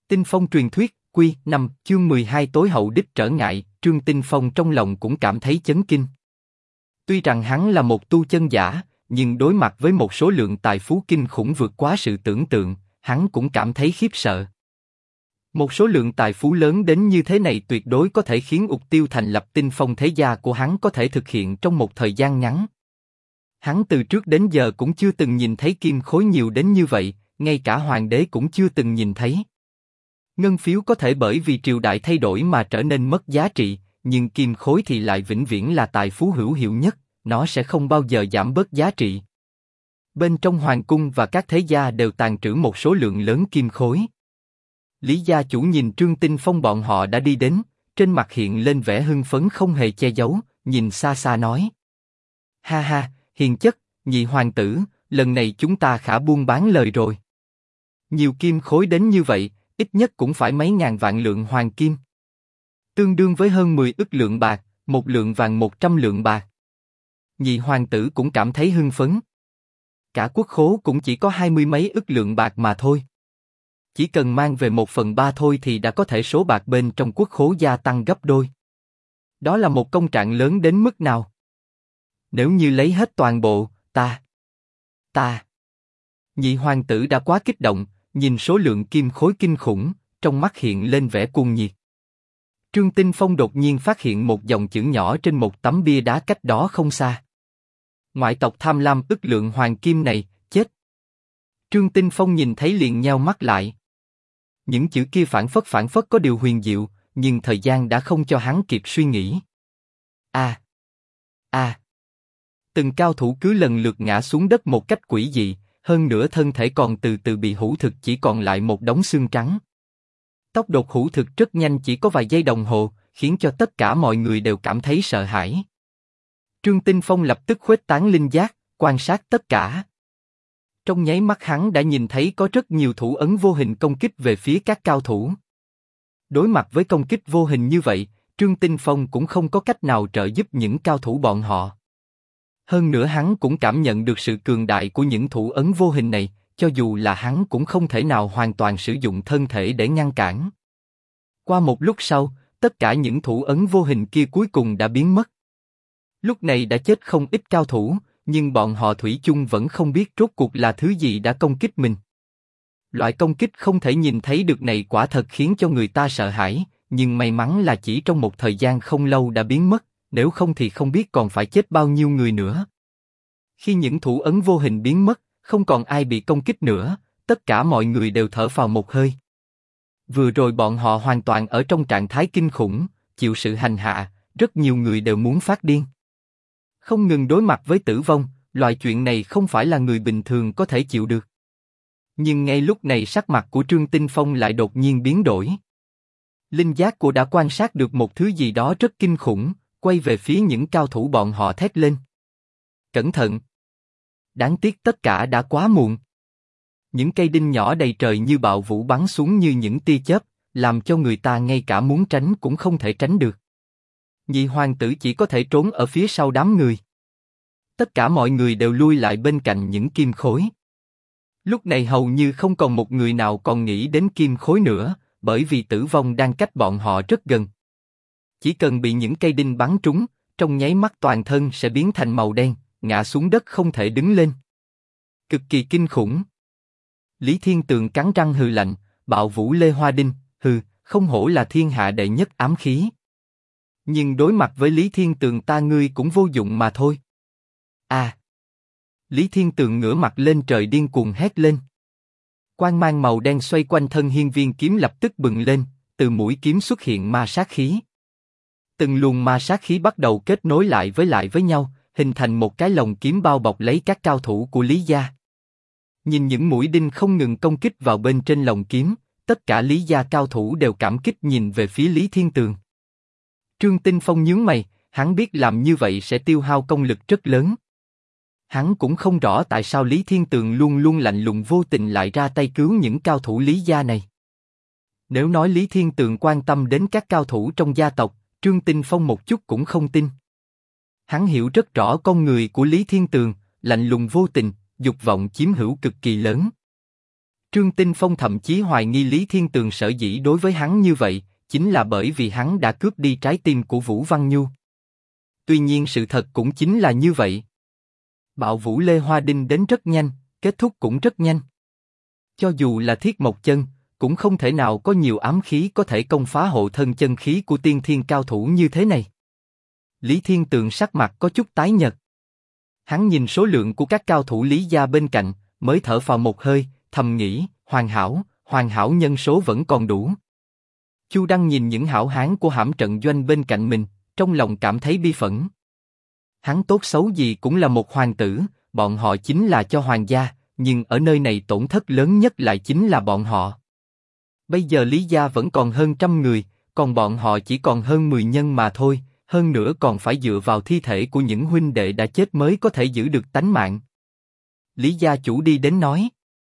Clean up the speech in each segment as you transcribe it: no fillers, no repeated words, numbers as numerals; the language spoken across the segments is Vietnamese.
Tinh Phong truyền thuyết, Quy 5, chương 12 tối hậu đích trở ngại, Trương Tinh Phong trong lòng cũng cảm thấy chấn kinh. Tuy rằng hắn là một tu chân giả, nhưng đối mặt với một số lượng tài phú kinh khủng vượt quá sự tưởng tượng, hắn cũng cảm thấy khiếp sợ. Một số lượng tài phú lớn đến như thế này tuyệt đối có thể khiến mục tiêu thành lập Tinh Phong thế gia của hắn có thể thực hiện trong một thời gian ngắn. Hắn từ trước đến giờ cũng chưa từng nhìn thấy kim khối nhiều đến như vậy, ngay cả hoàng đế cũng chưa từng nhìn thấy. Ngân phiếu có thể bởi vì triều đại thay đổi mà trở nên mất giá trị, nhưng kim khối thì lại vĩnh viễn là tài phú hữu hiệu nhất, nó sẽ không bao giờ giảm bớt giá trị. Bên trong hoàng cung và các thế gia đều tàng trữ một số lượng lớn kim khối. Lý gia chủ nhìn Trương Tinh Phong bọn họ đã đi đến, trên mặt hiện lên vẻ hưng phấn không hề che giấu, nhìn xa xa nói: Ha ha, hiền chất, nhị hoàng tử, lần này chúng ta khả buôn bán lời rồi. Nhiều kim khối đến như vậy, ít nhất cũng phải mấy ngàn vạn lượng hoàng kim. Tương đương với hơn 10 ức lượng bạc, một lượng vàng 100 lượng bạc. Nhị hoàng tử cũng cảm thấy hưng phấn. Cả quốc khố cũng chỉ có 20 mấy ức lượng bạc mà thôi. Chỉ cần mang về 1/3 thôi thì đã có thể số bạc bên trong quốc khố gia tăng gấp đôi. Đó là một công trạng lớn đến mức nào? Nếu như lấy hết toàn bộ, ta. Nhị hoàng tử đã quá kích động, nhìn số lượng kim khối kinh khủng, trong mắt hiện lên vẻ cuồng nhiệt. Trương Tinh Phong đột nhiên phát hiện một dòng chữ nhỏ trên một tấm bia đá cách đó không xa. Ngoại tộc tham lam ức lượng hoàng kim này, chết. Trương Tinh Phong nhìn thấy liền nheo mắt lại. Những chữ kia phảng phất có điều huyền diệu, nhưng thời gian đã không cho hắn kịp suy nghĩ. Từng cao thủ cứ lần lượt ngã xuống đất một cách quỷ dị, hơn nữa thân thể còn từ từ bị hủ thực, chỉ còn lại một đống xương trắng. Tốc độ hủ thực rất nhanh, chỉ có vài giây đồng hồ, khiến cho tất cả mọi người đều cảm thấy sợ hãi. Trương Tinh Phong lập tức khuếch tán linh giác, quan sát tất cả. Trong nháy mắt hắn đã nhìn thấy có rất nhiều thủ ấn vô hình công kích về phía các cao thủ. Đối mặt với công kích vô hình như vậy, Trương Tinh Phong cũng không có cách nào trợ giúp những cao thủ bọn họ. Hơn nữa hắn cũng cảm nhận được sự cường đại của những thủ ấn vô hình này, cho dù là hắn cũng không thể nào hoàn toàn sử dụng thân thể để ngăn cản. Qua một lúc sau, tất cả những thủ ấn vô hình kia cuối cùng đã biến mất. Lúc này đã chết không ít cao thủ, nhưng bọn họ thủy chung vẫn không biết rốt cuộc là thứ gì đã công kích mình. Loại công kích không thể nhìn thấy được này quả thật khiến cho người ta sợ hãi, nhưng may mắn là chỉ trong một thời gian không lâu đã biến mất, nếu không thì không biết còn phải chết bao nhiêu người nữa. Khi những thủ ấn vô hình biến mất, không còn ai bị công kích nữa, tất cả mọi người đều thở phào một hơi. Vừa rồi bọn họ hoàn toàn ở trong trạng thái kinh khủng, chịu sự hành hạ, rất nhiều người đều muốn phát điên. Không ngừng đối mặt với tử vong, loại chuyện này không phải là người bình thường có thể chịu được. Nhưng ngay lúc này sắc mặt của Trương Tinh Phong lại đột nhiên biến đổi. Linh giác của đã quan sát được một thứ gì đó rất kinh khủng, quay về phía những cao thủ bọn họ thét lên. Cẩn thận! Đáng tiếc tất cả đã quá muộn. Những cây đinh nhỏ đầy trời như bạo vũ bắn xuống như những tia chớp, làm cho người ta ngay cả muốn tránh cũng không thể tránh được. Nhị hoàng tử chỉ có thể trốn ở phía sau đám người. Tất cả mọi người đều lui lại bên cạnh những kim khối. Lúc này hầu như không còn một người nào còn nghĩ đến kim khối nữa, bởi vì tử vong đang cách bọn họ rất gần. Chỉ cần bị những cây đinh bắn trúng, trong nháy mắt toàn thân sẽ biến thành màu đen, ngã xuống đất không thể đứng lên. Cực kỳ kinh khủng. Lý Thiên Tường cắn răng hừ lạnh, bạo vũ lê hoa đinh, hừ, không hổ là thiên hạ đệ nhất ám khí. Nhưng đối mặt với Lý Thiên Tường ta ngươi cũng vô dụng mà thôi. Lý Thiên Tường ngửa mặt lên trời điên cuồng hét lên. Quang mang màu đen xoay quanh thân hiên viên kiếm lập tức bừng lên, từ mũi kiếm xuất hiện ma sát khí. Từng luồng ma sát khí bắt đầu kết nối lại với nhau, hình thành một cái lồng kiếm bao bọc lấy các cao thủ của Lý gia. Nhìn những mũi đinh không ngừng công kích vào bên trên lồng kiếm, tất cả Lý gia cao thủ đều cảm kích nhìn về phía Lý Thiên Tường. Trương Tinh Phong nhướng mày, hắn biết làm như vậy sẽ tiêu hao công lực rất lớn. Hắn cũng không rõ tại sao Lý Thiên Tường luôn luôn lạnh lùng vô tình lại ra tay cứu những cao thủ Lý gia này. Nếu nói Lý Thiên Tường quan tâm đến các cao thủ trong gia tộc, Trương Tinh Phong một chút cũng không tin. Hắn hiểu rất rõ con người của Lý Thiên Tường, lạnh lùng vô tình, dục vọng chiếm hữu cực kỳ lớn. Trương Tinh Phong thậm chí hoài nghi Lý Thiên Tường sở dĩ đối với hắn như vậy, chính là bởi vì hắn đã cướp đi trái tim của Vũ Văn Nhu. Tuy nhiên sự thật cũng chính là như vậy. Bạo vũ Lê Hoa Đinh đến rất nhanh, kết thúc cũng rất nhanh. Cho dù là Thiết Mộc Chân, cũng không thể nào có nhiều ám khí có thể công phá hộ thân chân khí của tiên thiên cao thủ như thế này. Lý Thiên Tường sắc mặt có chút tái nhợt. Hắn nhìn số lượng của các cao thủ Lý gia bên cạnh, mới thở phào một hơi, thầm nghĩ, hoàn hảo nhân số vẫn còn đủ. Chu Đăng nhìn những hảo hán của Hãm Trận Doanh bên cạnh mình, trong lòng cảm thấy bi phẫn. Hắn tốt xấu gì cũng là một hoàng tử, bọn họ chính là cho hoàng gia, nhưng ở nơi này tổn thất lớn nhất lại chính là bọn họ. Bây giờ Lý gia vẫn còn hơn 100 người, còn bọn họ chỉ còn hơn 10 nhân mà thôi, hơn nữa còn phải dựa vào thi thể của những huynh đệ đã chết mới có thể giữ được tánh mạng. Lý gia chủ đi đến nói: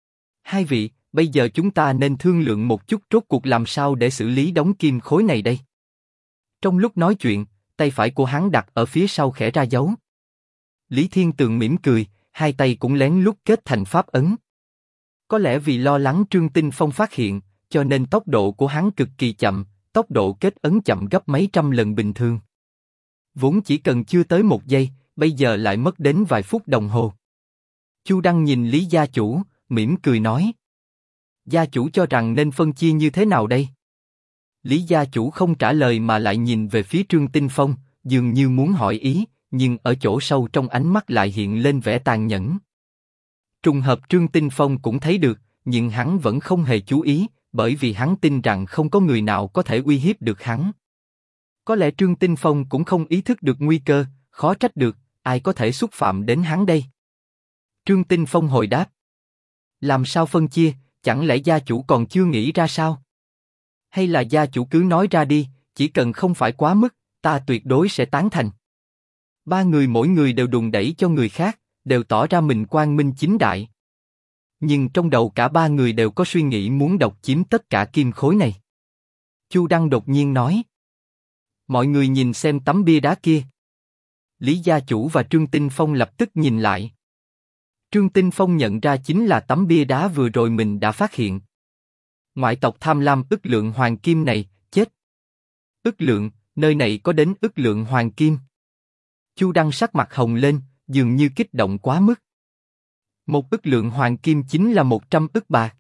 hai vị, bây giờ chúng ta nên thương lượng một chút rốt cuộc làm sao để xử lý đống kim khối này đây. Trong lúc nói chuyện, tay phải của hắn đặt ở phía sau khẽ ra dấu. Lý Thiên Tường mỉm cười, hai tay cũng lén lút kết thành pháp ấn. Có lẽ vì lo lắng Trương Tinh Phong phát hiện, cho nên tốc độ của hắn cực kỳ chậm, tốc độ kết ấn chậm gấp mấy trăm lần bình thường. Vốn chỉ cần chưa tới 1 giây, bây giờ lại mất đến vài phút đồng hồ. Chu Đăng nhìn Lý gia chủ, mỉm cười nói: gia chủ cho rằng nên phân chia như thế nào đây? Lý gia chủ không trả lời mà lại nhìn về phía Trương Tinh Phong, dường như muốn hỏi ý, nhưng ở chỗ sâu trong ánh mắt lại hiện lên vẻ tàn nhẫn. Trùng hợp Trương Tinh Phong cũng thấy được, nhưng hắn vẫn không hề chú ý, bởi vì hắn tin rằng không có người nào có thể uy hiếp được hắn. Có lẽ Trương Tinh Phong cũng không ý thức được nguy cơ, khó trách được, ai có thể xúc phạm đến hắn đây? Trương Tinh Phong hồi đáp: làm sao phân chia, chẳng lẽ gia chủ còn chưa nghĩ ra sao? Hay là gia chủ cứ nói ra đi, chỉ cần không phải quá mức, ta tuyệt đối sẽ tán thành. Ba người mỗi người đều đùn đẩy cho người khác, đều tỏ ra mình quang minh chính đại. Nhưng trong đầu cả ba người đều có suy nghĩ muốn độc chiếm tất cả kim khối này. Chu Đăng đột nhiên nói: mọi người nhìn xem tấm bia đá kia. Lý gia chủ và Trương Tinh Phong lập tức nhìn lại. Trương Tinh Phong nhận ra chính là tấm bia đá vừa rồi mình đã phát hiện. Ngoại tộc tham lam ức lượng hoàng kim này, chết. Ức lượng, nơi này có đến ức lượng hoàng kim. Chu Đăng sắc mặt hồng lên, dường như kích động quá mức. 1 ức lượng hoàng kim chính là 100 ức bạc.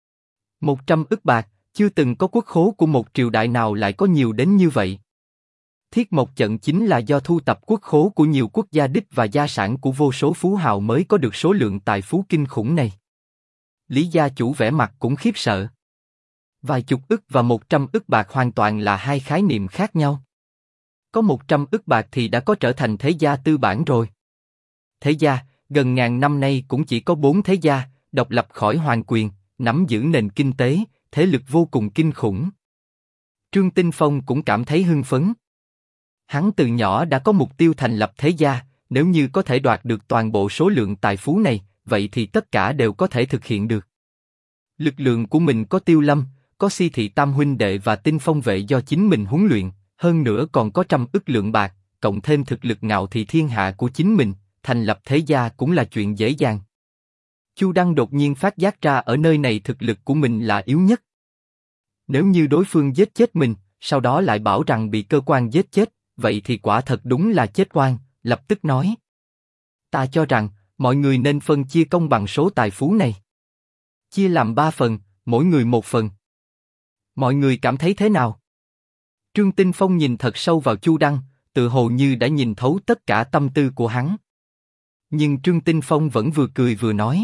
100 ức bạc, chưa từng có quốc khố của một triều đại nào lại có nhiều đến như vậy. Thiết Mộc Trận chính là do thu tập quốc khố của nhiều quốc gia đích và gia sản của vô số phú hào mới có được số lượng tài phú kinh khủng này. Lý gia chủ vẻ mặt cũng khiếp sợ. Vài chục ức và 100 ức bạc hoàn toàn là hai khái niệm khác nhau. Có 100 ức bạc thì đã có trở thành thế gia tư bản rồi. Thế gia, gần ngàn năm nay cũng chỉ có 4 thế gia, độc lập khỏi hoàng quyền, nắm giữ nền kinh tế, thế lực vô cùng kinh khủng. Trương Tinh Phong cũng cảm thấy hưng phấn. Hắn từ nhỏ đã có mục tiêu thành lập thế gia, nếu như có thể đoạt được toàn bộ số lượng tài phú này, vậy thì tất cả đều có thể thực hiện được. Lực lượng của mình có Tiêu Lâm, có Si Thị Tam huynh đệ và Tinh Phong vệ do chính mình huấn luyện, hơn nữa còn có 100 ức lượng bạc, cộng thêm thực lực Ngạo Thị thiên hạ của chính mình, thành lập thế gia cũng là chuyện dễ dàng. Chu Đăng đột nhiên phát giác ra ở nơi này thực lực của mình là yếu nhất. Nếu như đối phương giết chết mình, sau đó lại bảo rằng bị cơ quan giết chết, vậy thì quả thật đúng là chết oan. Lập tức nói: ta cho rằng mọi người nên phân chia công bằng số tài phú này. Chia làm 3 phần, mỗi người 1 phần. Mọi người cảm thấy thế nào? Trương Tinh Phong nhìn thật sâu vào Chu Đăng, tự hồ như đã nhìn thấu tất cả tâm tư của hắn. Nhưng Trương Tinh Phong vẫn vừa cười vừa nói: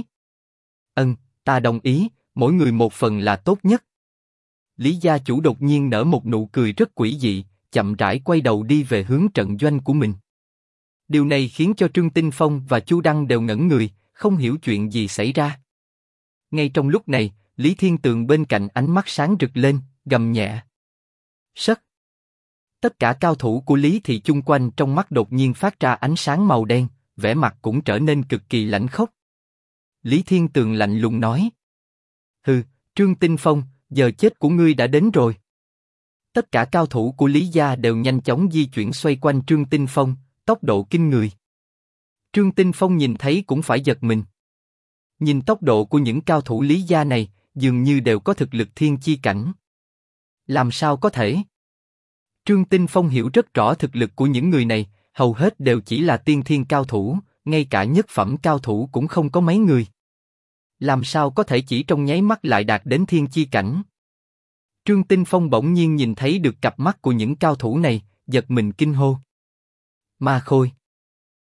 ta đồng ý, mỗi người 1 phần là tốt nhất. Lý gia chủ đột nhiên nở một nụ cười rất quỷ dị, chậm rãi quay đầu đi về hướng trận doanh của mình. Điều này khiến cho Trương Tinh Phong và Chu Đăng đều ngẩn người, không hiểu chuyện gì xảy ra. Ngay trong lúc này, Lý Thiên Tường bên cạnh ánh mắt sáng rực lên, gầm nhẹ: sất! Tất cả cao thủ của Lý Thị chung quanh trong mắt đột nhiên phát ra ánh sáng màu đen, vẻ mặt cũng trở nên cực kỳ lãnh khốc. Lý Thiên Tường lạnh lùng nói: hừ, Trương Tinh Phong, giờ chết của ngươi đã đến rồi. Tất cả cao thủ của Lý gia đều nhanh chóng di chuyển xoay quanh Trương Tinh Phong, tốc độ kinh người. Trương Tinh Phong nhìn thấy cũng phải giật mình. Nhìn tốc độ của những cao thủ Lý gia này, dường như đều có thực lực thiên chi cảnh. Làm sao có thể? Trương Tinh Phong hiểu rất rõ thực lực của những người này, hầu hết đều chỉ là tiên thiên cao thủ, ngay cả nhất phẩm cao thủ cũng không có mấy người. Làm sao có thể chỉ trong nháy mắt lại đạt đến thiên chi cảnh? Trương Tinh Phong bỗng nhiên nhìn thấy được cặp mắt của những cao thủ này, giật mình kinh hô. Ma Khôi.